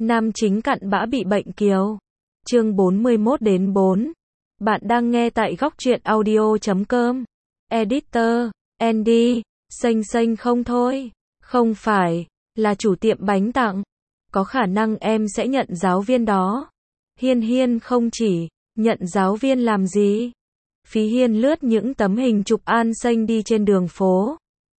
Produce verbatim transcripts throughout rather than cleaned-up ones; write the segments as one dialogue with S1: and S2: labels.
S1: Nam chính cặn bã bị bệnh kiều. Chương bốn mươi mốt đến bốn. Bạn đang nghe tại góc truyện audio chấm com. Editor, Andy, xanh xanh không thôi. Không phải, là chủ tiệm bánh tặng. Có khả năng em sẽ nhận giáo viên đó. Hiên Hiên không chỉ, nhận giáo viên làm gì? Phí Hiên lướt những tấm hình chụp An Xanh đi trên đường phố.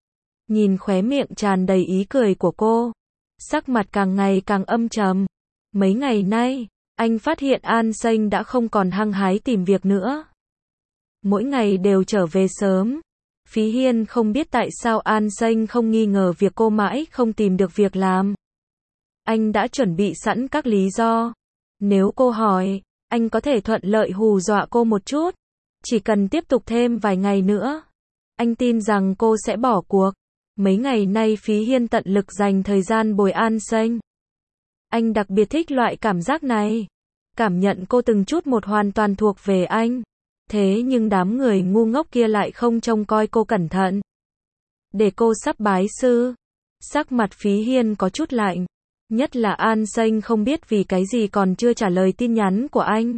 S1: Nhìn khóe miệng tràn đầy ý cười của cô. Sắc mặt càng ngày càng âm trầm. Mấy ngày nay, anh phát hiện An Xanh đã không còn hăng hái tìm việc nữa. Mỗi ngày đều trở về sớm. Phí Hiên không biết tại sao An Xanh không nghi ngờ việc cô mãi không tìm được việc làm. Anh đã chuẩn bị sẵn các lý do. Nếu cô hỏi, anh có thể thuận lợi hù dọa cô một chút. Chỉ cần tiếp tục thêm vài ngày nữa. Anh tin rằng cô sẽ bỏ cuộc. Mấy ngày nay Phí Hiên tận lực dành thời gian bồi An Xanh. Anh đặc biệt thích loại cảm giác này. Cảm nhận cô từng chút một hoàn toàn thuộc về anh. Thế nhưng đám người ngu ngốc kia lại không trông coi cô cẩn thận. Để cô sắp bái sư. Sắc mặt Phí Hiên có chút lạnh. Nhất là An Xanh không biết vì cái gì còn chưa trả lời tin nhắn của anh.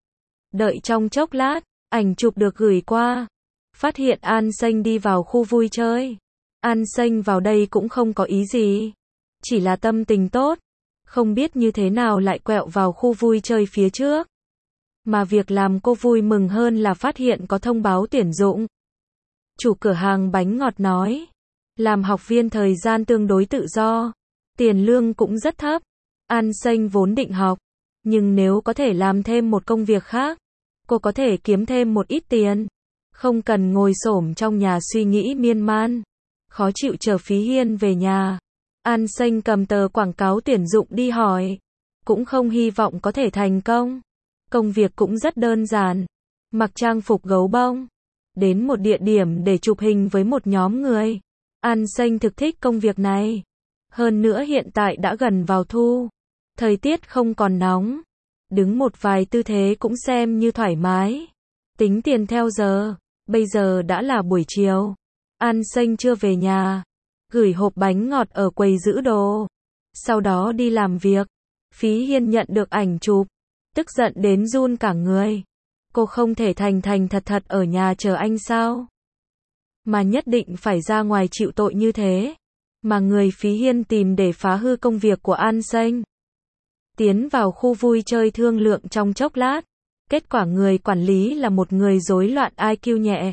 S1: Đợi trong chốc lát, ảnh chụp được gửi qua. Phát hiện An Xanh đi vào khu vui chơi. An Xanh vào đây cũng không có ý gì. Chỉ là tâm tình tốt. Không biết như thế nào lại quẹo vào khu vui chơi phía trước. Mà việc làm cô vui mừng hơn là phát hiện có thông báo tuyển dụng. Chủ cửa hàng bánh ngọt nói. Làm học viên thời gian tương đối tự do. Tiền lương cũng rất thấp. An Xanh vốn định học. Nhưng nếu có thể làm thêm một công việc khác. Cô có thể kiếm thêm một ít tiền. Không cần ngồi xổm trong nhà suy nghĩ miên man. Khó chịu chờ Phí Hiên về nhà. An Xanh cầm tờ quảng cáo tuyển dụng đi hỏi. Cũng không hy vọng có thể thành công. Công việc cũng rất đơn giản. Mặc trang phục gấu bông. Đến một địa điểm để chụp hình với một nhóm người. An Xanh thực thích công việc này. Hơn nữa hiện tại đã gần vào thu. Thời tiết không còn nóng. Đứng một vài tư thế cũng xem như thoải mái. Tính tiền theo giờ. Bây giờ đã là buổi chiều. An Xanh chưa về nhà. Gửi hộp bánh ngọt ở quầy giữ đồ. Sau đó đi làm việc. Phí Hiên nhận được ảnh chụp. Tức giận đến run cả người. Cô không thể thành thành thật thật ở nhà chờ anh sao? Mà nhất định phải ra ngoài chịu tội như thế. Mà người Phí Hiên tìm để phá hư công việc của An Xanh. Tiến vào khu vui chơi thương lượng trong chốc lát. Kết quả người quản lý là một người rối loạn i kiu nhẹ.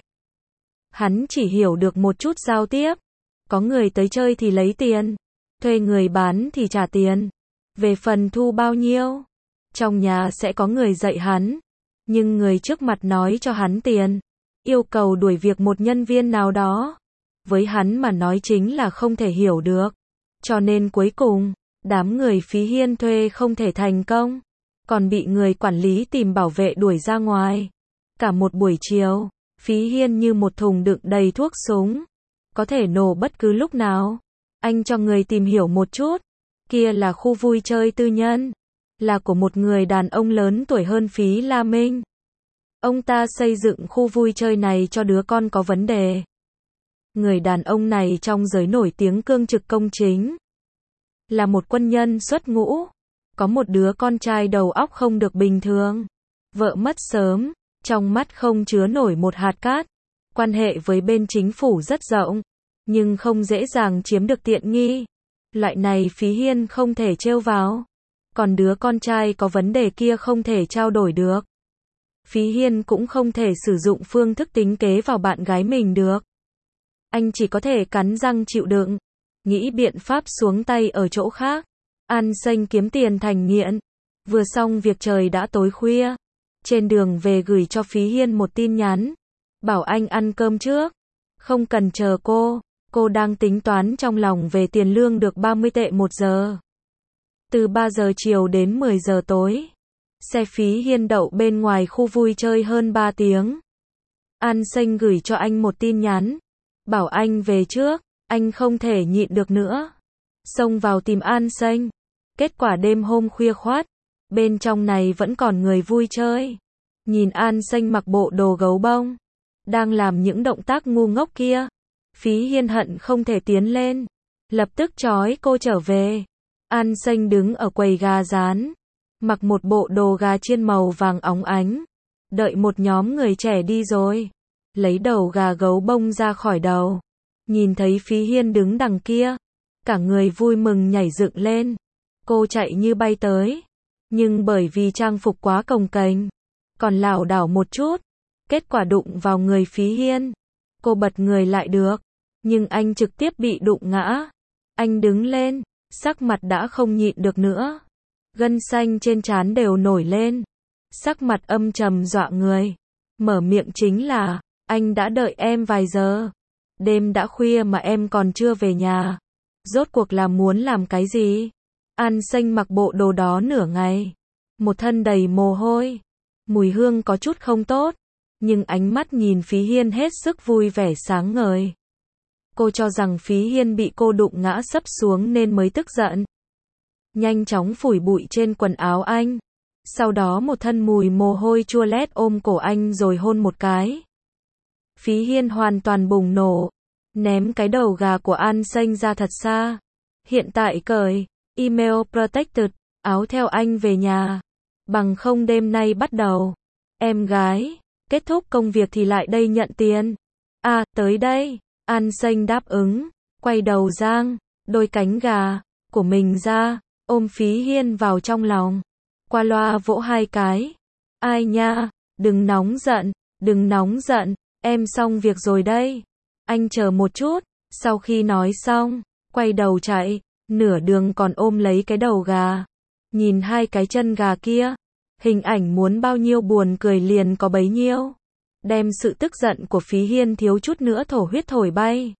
S1: Hắn chỉ hiểu được một chút giao tiếp. Có người tới chơi thì lấy tiền. Thuê người bán thì trả tiền. Về phần thu bao nhiêu? Trong nhà sẽ có người dạy hắn. Nhưng người trước mặt nói cho hắn tiền. Yêu cầu đuổi việc một nhân viên nào đó. Với hắn mà nói chính là không thể hiểu được. Cho nên cuối cùng, đám người Phí Hiên thuê không thể thành công. Còn bị người quản lý tìm bảo vệ đuổi ra ngoài. Cả một buổi chiều, Phí Hiên như một thùng đựng đầy thuốc súng. Có thể nổ bất cứ lúc nào. Anh cho người tìm hiểu một chút. Kia là khu vui chơi tư nhân. Là của một người đàn ông lớn tuổi hơn Phí La Minh. Ông ta xây dựng khu vui chơi này cho đứa con có vấn đề. Người đàn ông này trong giới nổi tiếng cương trực công chính. Là một quân nhân xuất ngũ. Có một đứa con trai đầu óc không được bình thường. Vợ mất sớm. Trong mắt không chứa nổi một hạt cát. Quan hệ với bên chính phủ rất rộng. Nhưng không dễ dàng chiếm được tiện nghi. Loại này Phí Hiên không thể trêu vào. Còn đứa con trai có vấn đề kia không thể trao đổi được. Phí Hiên cũng không thể sử dụng phương thức tính kế vào bạn gái mình được. Anh chỉ có thể cắn răng chịu đựng. Nghĩ biện pháp xuống tay ở chỗ khác. An Xanh kiếm tiền thành nghiện. Vừa xong việc trời đã tối khuya. Trên đường về gửi cho Phí Hiên một tin nhắn. Bảo anh ăn cơm trước. Không cần chờ cô. Cô đang tính toán trong lòng về tiền lương được ba mươi tệ một giờ. Từ ba giờ chiều đến mười giờ tối. Xe Phí Hiên đậu bên ngoài khu vui chơi hơn ba tiếng. An Xanh gửi cho anh một tin nhắn. Bảo anh về trước. Anh không thể nhịn được nữa. Xông vào tìm An Xanh. Kết quả đêm hôm khuya khoắt. Bên trong này vẫn còn người vui chơi. Nhìn An Xanh mặc bộ đồ gấu bông. Đang làm những động tác ngu ngốc kia. Phí Hiên hận không thể tiến lên. Lập tức trói cô trở về. An Xanh đứng ở quầy gà rán, mặc một bộ đồ gà chiên màu vàng óng ánh, đợi một nhóm người trẻ đi rồi, lấy đầu gà gấu bông ra khỏi đầu. Nhìn thấy Phí Hiên đứng đằng kia, cả người vui mừng nhảy dựng lên. Cô chạy như bay tới, nhưng bởi vì trang phục quá cồng kềnh, còn lảo đảo một chút, kết quả đụng vào người Phí Hiên. Cô bật người lại được, nhưng anh trực tiếp bị đụng ngã. Anh đứng lên, sắc mặt đã không nhịn được nữa. Gân xanh trên trán đều nổi lên, sắc mặt âm trầm dọa người. Mở miệng chính là, anh đã đợi em vài giờ. Đêm đã khuya mà em còn chưa về nhà. Rốt cuộc là muốn làm cái gì? An Xanh mặc bộ đồ đó nửa ngày, một thân đầy mồ hôi, mùi hương có chút không tốt, nhưng ánh mắt nhìn Phí Hiên hết sức vui vẻ sáng ngời. Cô cho rằng Phí Hiên bị cô đụng ngã sấp xuống nên mới tức giận. Nhanh chóng phủi bụi trên quần áo anh, sau đó một thân mùi mồ hôi chua lét ôm cổ anh rồi hôn một cái. Phí Hiên hoàn toàn bùng nổ, ném cái đầu gà của An Xanh ra thật xa. Hiện tại cởi email protected, áo theo anh về nhà. Bằng không đêm nay bắt đầu. Em gái, kết thúc công việc thì lại đây nhận tiền. À, tới đây. An Xanh đáp ứng, quay đầu giang đôi cánh gà của mình ra, ôm Phí Hiên vào trong lòng. Qua loa vỗ hai cái. Ai nha, đừng nóng giận, đừng nóng giận, em xong việc rồi đây. Anh chờ một chút. Sau khi nói xong, quay đầu chạy, nửa đường còn ôm lấy cái đầu gà. Nhìn hai cái chân gà kia, hình ảnh muốn bao nhiêu buồn cười liền có bấy nhiêu. Đem sự tức giận của Phí Hiên thiếu chút nữa thổ huyết thổi bay.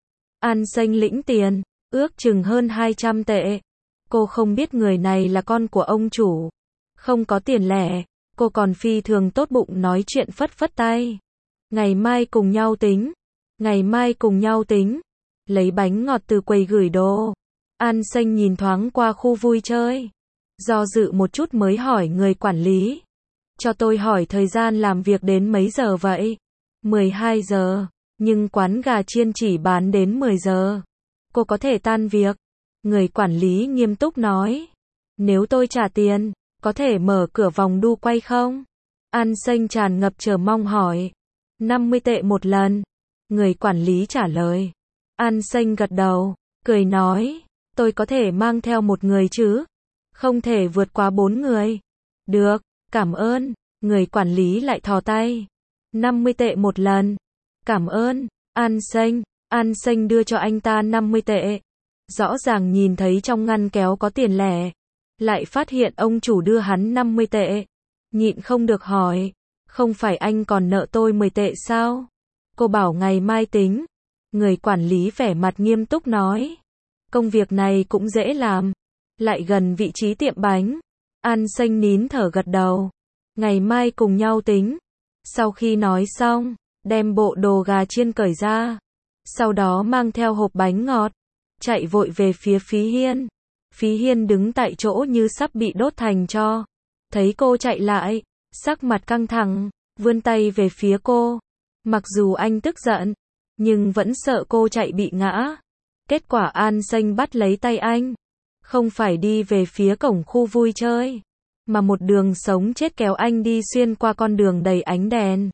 S1: An Xanh lĩnh tiền, ước chừng hơn hai trăm tệ. Cô không biết người này là con của ông chủ. Không có tiền lẻ, cô còn phi thường tốt bụng nói chuyện phất phất tay. Ngày mai cùng nhau tính. Ngày mai cùng nhau tính. Lấy bánh ngọt từ quầy gửi đồ. An Xanh nhìn thoáng qua khu vui chơi. Do dự một chút mới hỏi người quản lý. Cho tôi hỏi thời gian làm việc đến mấy giờ vậy? mười hai giờ. Nhưng quán gà chiên chỉ bán đến mười giờ. Cô có thể tan việc. Người quản lý nghiêm túc nói. Nếu tôi trả tiền, có thể mở cửa vòng đu quay không? An Xanh tràn ngập chờ mong hỏi. năm mươi tệ một lần. Người quản lý trả lời. An Xanh gật đầu, cười nói. Tôi có thể mang theo một người chứ? Không thể vượt quá bốn người. Được, cảm ơn. Người quản lý lại thò tay. năm mươi tệ một lần. Cảm ơn. An Xanh. An Xanh đưa cho anh ta năm mươi tệ. Rõ ràng nhìn thấy trong ngăn kéo có tiền lẻ. Lại phát hiện ông chủ đưa hắn năm mươi tệ. Nhịn không được hỏi. Không phải anh còn nợ tôi mười tệ sao? Cô bảo ngày mai tính. Người quản lý vẻ mặt nghiêm túc nói. Công việc này cũng dễ làm. Lại gần vị trí tiệm bánh. An Xanh nín thở gật đầu. Ngày mai cùng nhau tính. Sau khi nói xong, đem bộ đồ gà chiên cởi ra. Sau đó mang theo hộp bánh ngọt. Chạy vội về phía Phí Hiên. Phí Hiên đứng tại chỗ như sắp bị đốt thành tro. Thấy cô chạy lại, sắc mặt căng thẳng, vươn tay về phía cô. Mặc dù anh tức giận, nhưng vẫn sợ cô chạy bị ngã. Kết quả An Xanh bắt lấy tay anh. Không phải đi về phía cổng khu vui chơi, mà một đường sống chết kéo anh đi xuyên qua con đường đầy ánh đèn.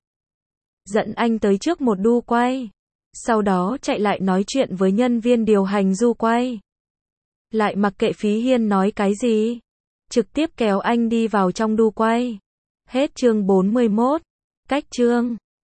S1: Dẫn anh tới trước một đu quay. Sau đó chạy lại nói chuyện với nhân viên điều hành du quay. Lại mặc kệ Phí Hiên nói cái gì. Trực tiếp kéo anh đi vào trong đu quay. Hết chương bốn mươi mốt. Cách chương